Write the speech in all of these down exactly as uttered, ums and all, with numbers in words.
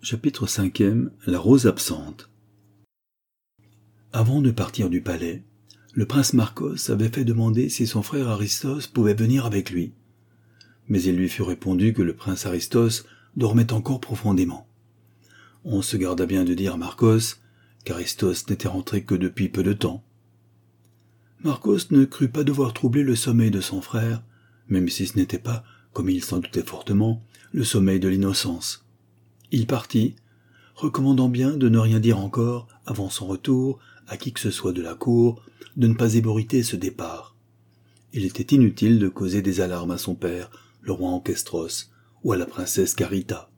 Chapitre cinquième. La rose absente. Avant de partir du palais, le prince Marcos avait fait demander si son frère Aristos pouvait venir avec lui. Mais il lui fut répondu que le prince Aristos dormait encore profondément. On se garda bien de dire à Marcos qu'Aristos n'était rentré que depuis peu de temps. Marcos ne crut pas devoir troubler le sommeil de son frère, même si ce n'était pas, comme il s'en doutait fortement, le sommeil de l'innocence. Il partit, recommandant bien de ne rien dire encore, avant son retour, à qui que ce soit de la cour, de ne pas ébruiter ce départ. Il était inutile de causer des alarmes à son père, le roi Ancestros, ou à la princesse Carita.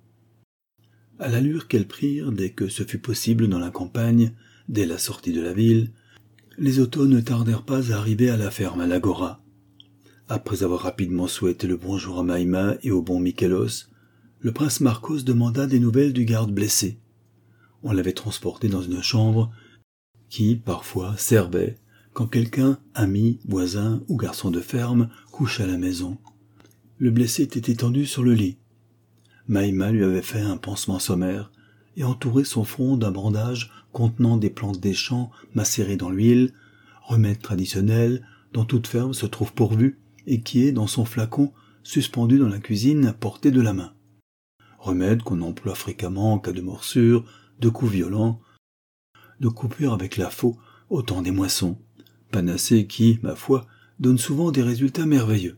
À l'allure qu'elles prirent dès que ce fut possible dans la campagne, dès la sortie de la ville, les autos ne tardèrent pas à arriver à la ferme à l'Agora. Après avoir rapidement souhaité le bonjour à Maïma et au bon Michelos, le prince Marcos demanda des nouvelles du garde blessé. On l'avait transporté dans une chambre qui, parfois, servait quand quelqu'un, ami, voisin ou garçon de ferme, couchait à la maison. Le blessé était étendu sur le lit. Maïma lui avait fait un pansement sommaire et entouré son front d'un bandage contenant des plantes des champs macérées dans l'huile, remède traditionnel dont toute ferme se trouve pourvue et qui est, dans son flacon, suspendu dans la cuisine à portée de la main. Remède qu'on emploie fréquemment en cas de morsure, de coups violents, de coupures avec la faux au temps des moissons, panacée qui, ma foi, donne souvent des résultats merveilleux.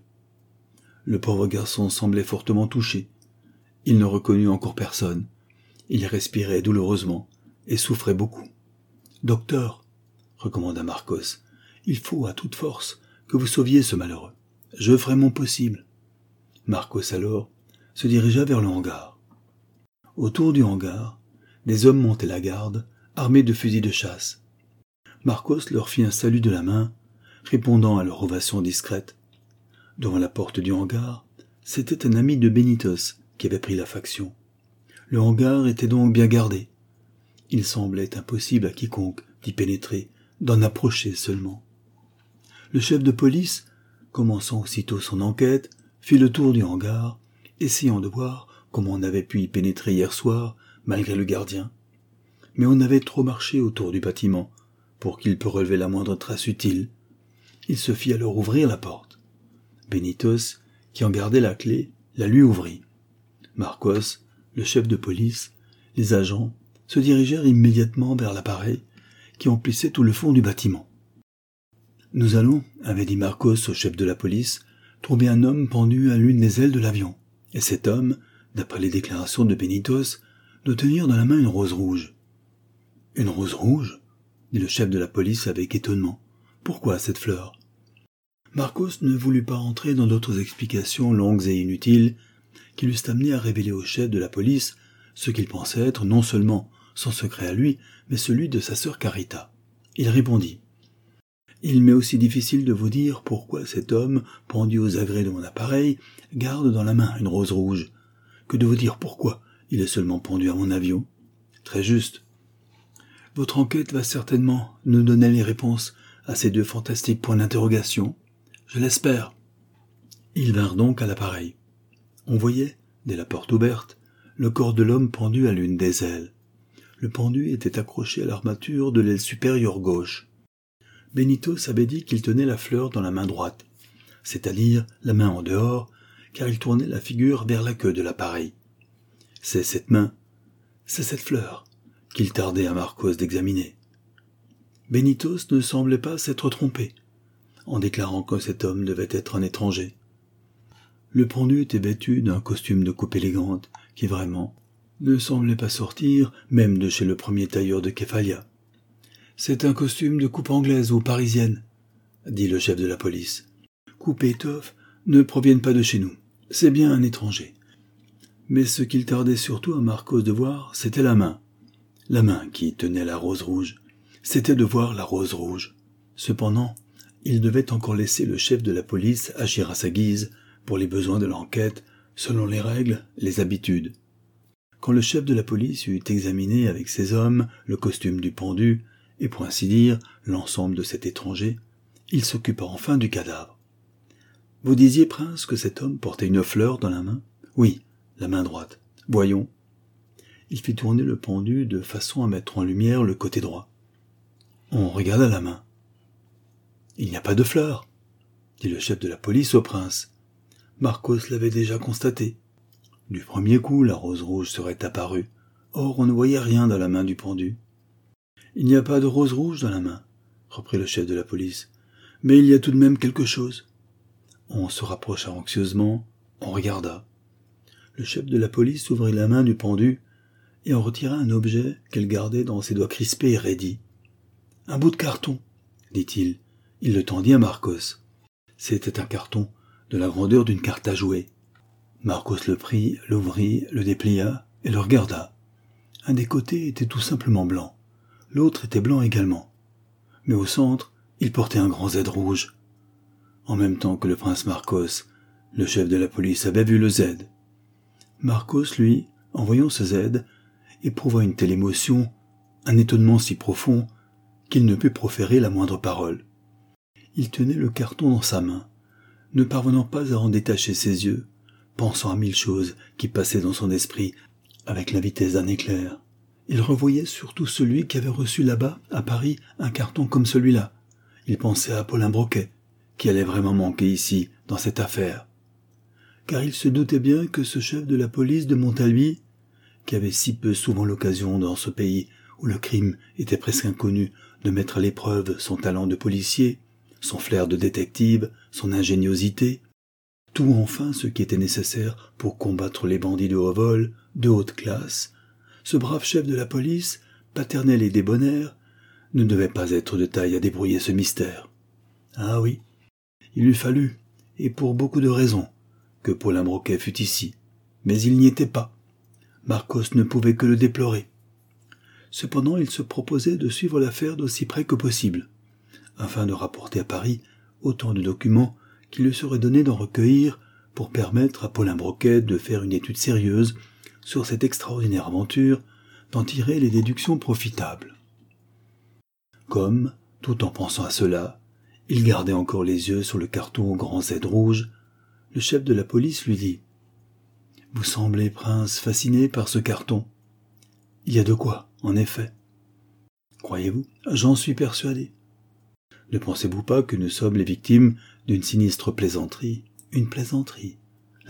Le pauvre garçon semblait fortement touché. Il ne reconnut encore personne. Il respirait douloureusement et souffrait beaucoup. « Docteur, » recommanda Marcos, « il faut à toute force que vous sauviez ce malheureux. Je ferai mon possible. » Marcos alors se dirigea vers le hangar. Autour du hangar, des hommes montaient la garde, armés de fusils de chasse. Marcos leur fit un salut de la main, répondant à leur ovation discrète. Devant la porte du hangar, c'était un ami de Benitos qui avait pris la faction. Le hangar était donc bien gardé. Il semblait impossible à quiconque d'y pénétrer, d'en approcher seulement. Le chef de police, commençant aussitôt son enquête, fit le tour du hangar, essayant de voir comment on avait pu y pénétrer hier soir, malgré le gardien. Mais on avait trop marché autour du bâtiment, pour qu'il pût relever la moindre trace utile. Il se fit alors ouvrir la porte. Benitos, qui en gardait la clé, la lui ouvrit. Marcos, le chef de police, les agents, se dirigèrent immédiatement vers l'appareil, qui emplissait tout le fond du bâtiment. « Nous allons, » avait dit Marcos au chef de la police, « trouver un homme pendu à l'une des ailes de l'avion. Et cet homme, d'après les déclarations de Benitos, doit tenir dans la main une rose rouge. »« Une rose rouge ?» dit le chef de la police avec étonnement. « Pourquoi cette fleur ?» Marcos ne voulut pas entrer dans d'autres explications longues et inutiles qui l'eussent amené à révéler au chef de la police ce qu'il pensait être non seulement son secret à lui, mais celui de sa sœur Carita. Il répondit. « Il m'est aussi difficile de vous dire pourquoi cet homme, pendu aux agrès de mon appareil, garde dans la main une rose rouge, que de vous dire pourquoi il est seulement pendu à mon avion. Très juste. Votre enquête va certainement nous donner les réponses à ces deux fantastiques points d'interrogation. Je l'espère. » Ils vinrent donc à l'appareil. On voyait, dès la porte ouverte, le corps de l'homme pendu à l'une des ailes. Le pendu était accroché à l'armature de l'aile supérieure gauche. Benitos avait dit qu'il tenait la fleur dans la main droite, c'est-à-dire la main en dehors, car il tournait la figure vers la queue de l'appareil. C'est cette main, c'est cette fleur, qu'il tardait à Marcos d'examiner. Benitos ne semblait pas s'être trompé, en déclarant que cet homme devait être un étranger. Le pendu était vêtu d'un costume de coupe élégante, qui vraiment ne semblait pas sortir même de chez le premier tailleur de Kephalia. « C'est un costume de coupe anglaise ou parisienne, » dit le chef de la police. « Coupe et étoffe ne proviennent pas de chez nous. C'est bien un étranger. » Mais ce qu'il tardait surtout à Marcos de voir, c'était la main. La main qui tenait la rose rouge. C'était de voir la rose rouge. Cependant, il devait encore laisser le chef de la police agir à sa guise, pour les besoins de l'enquête, selon les règles, les habitudes. Quand le chef de la police eut examiné avec ses hommes le costume du pendu, et pour ainsi dire l'ensemble de cet étranger, il s'occupa enfin du cadavre. « Vous disiez, prince, que cet homme portait une fleur dans la main ?»« Oui, la main droite. Voyons. » Il fit tourner le pendu de façon à mettre en lumière le côté droit. On regarda la main. « Il n'y a pas de fleurs, » dit le chef de la police au prince. Marcos l'avait déjà constaté. Du premier coup, la rose rouge serait apparue. Or, on ne voyait rien dans la main du pendu. « Il n'y a pas de rose rouge dans la main, » reprit le chef de la police. « Mais il y a tout de même quelque chose. » On se rapprocha anxieusement, on regarda. Le chef de la police ouvrit la main du pendu et en retira un objet qu'elle gardait dans ses doigts crispés et raidis. « Un bout de carton, » dit-il. Il le tendit à Marcos. C'était un carton de la grandeur d'une carte à jouer. Marcos le prit, l'ouvrit, le déplia et le regarda. Un des côtés était tout simplement blanc, l'autre était blanc également. Mais au centre, il portait un grand Z rouge. En même temps que le prince Marcos, le chef de la police avait vu le Z. Marcos, lui, en voyant ce Z, éprouva une telle émotion, un étonnement si profond, qu'il ne put proférer la moindre parole. Il tenait le carton dans sa main, ne parvenant pas à en détacher ses yeux, pensant à mille choses qui passaient dans son esprit avec la vitesse d'un éclair. Il revoyait surtout celui qui avait reçu là-bas, à Paris, un carton comme celui-là. Il pensait à Paulin Broquet, qui allait vraiment manquer ici, dans cette affaire. Car il se doutait bien que ce chef de la police de Montalby, qui avait si peu souvent l'occasion dans ce pays où le crime était presque inconnu de mettre à l'épreuve son talent de policier, son flair de détective, son ingéniosité, tout enfin ce qui était nécessaire pour combattre les bandits de haut vol, de haute classe, ce brave chef de la police, paternel et débonnaire, ne devait pas être de taille à débrouiller ce mystère. Ah oui, il eût fallu, et pour beaucoup de raisons, que Paulin Broquet fût ici, mais il n'y était pas. Marcos ne pouvait que le déplorer. Cependant, il se proposait de suivre l'affaire d'aussi près que possible, afin de rapporter à Paris autant de documents qu'il lui serait donné d'en recueillir pour permettre à Paulin Broquet de faire une étude sérieuse sur cette extraordinaire aventure, d'en tirer les déductions profitables. Comme, tout en pensant à cela, il gardait encore les yeux sur le carton au grand Z rouge, le chef de la police lui dit « Vous semblez, prince, fasciné par ce carton. Il y a de quoi, en effet. Croyez-vous ? J'en suis persuadé. Ne pensez-vous pas que nous sommes les victimes d'une sinistre plaisanterie ? Une plaisanterie ? Laquelle ?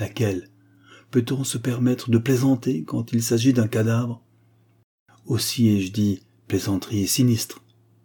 Peut-on se permettre de plaisanter quand il s'agit d'un cadavre ? Aussi ai-je dit plaisanterie sinistre.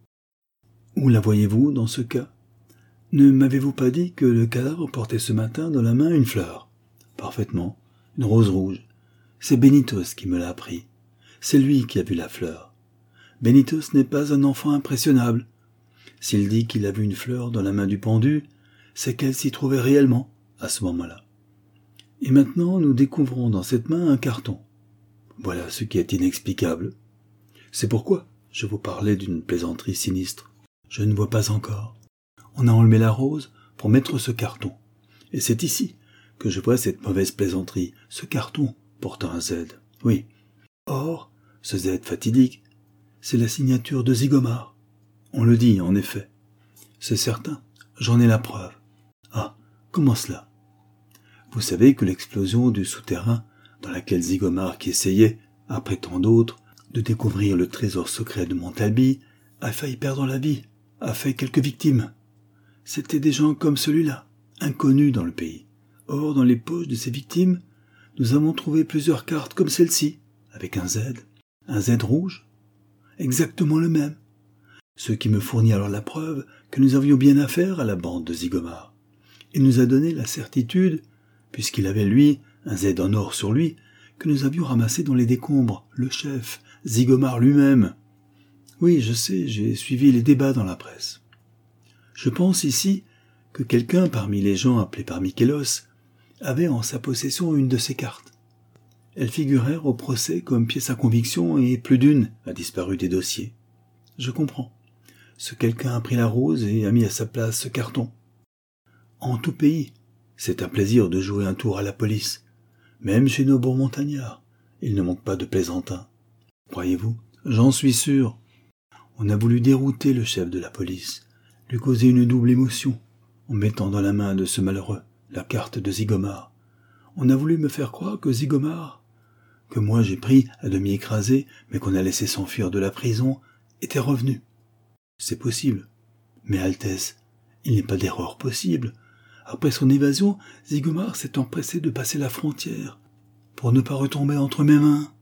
Où la voyez-vous dans ce cas ? Ne m'avez-vous pas dit que le cadavre portait ce matin dans la main une fleur ? Parfaitement, une rose rouge. C'est Benitez qui me l'a appris. C'est lui qui a vu la fleur. Benitez n'est pas un enfant impressionnable. S'il dit qu'il a vu une fleur dans la main du pendu, c'est qu'elle s'y trouvait réellement, à ce moment-là. Et maintenant, nous découvrons dans cette main un carton. Voilà ce qui est inexplicable. C'est pourquoi je vous parlais d'une plaisanterie sinistre. Je ne vois pas encore. On a enlevé la rose pour mettre ce carton. Et c'est ici que je vois cette mauvaise plaisanterie, ce carton portant un Z. Oui. Or, ce Z fatidique, c'est la signature de Zygomar. On le dit, en effet. C'est certain, j'en ai la preuve. Ah, comment cela ? Vous savez que l'explosion du souterrain dans laquelle Zygomar, qui essayait, après tant d'autres, de découvrir le trésor secret de Montalby, a failli perdre la vie, a fait quelques victimes. C'étaient des gens comme celui-là, inconnus dans le pays. Or, dans les poches de ces victimes, nous avons trouvé plusieurs cartes comme celle-ci, avec un Z, un Z rouge, exactement le même. Ce qui me fournit alors la preuve que nous avions bien affaire à la bande de Zygomar. Il nous a donné la certitude, puisqu'il avait lui un Z en or sur lui, que nous avions ramassé dans les décombres le chef, Zygomar lui-même. Oui, je sais, j'ai suivi les débats dans la presse. Je pense ici que quelqu'un parmi les gens appelés par Michelos avait en sa possession une de ces cartes. Elles figurèrent au procès comme pièce à conviction et plus d'une a disparu des dossiers. Je comprends. Ce quelqu'un a pris la rose et a mis à sa place ce carton. En tout pays, c'est un plaisir de jouer un tour à la police. Même chez nos bons montagnards, il ne manque pas de plaisantins. Croyez-vous ? J'en suis sûr. On a voulu dérouter le chef de la police, lui causer une double émotion, en mettant dans la main de ce malheureux la carte de Zygomar. On a voulu me faire croire que Zygomar que moi j'ai pris à demi écrasé, mais qu'on a laissé s'enfuir de la prison, était revenu. C'est possible. Mais Altesse, il n'est pas d'erreur possible. Après son évasion, Zigomar s'est empressé de passer la frontière, pour ne pas retomber entre mes mains.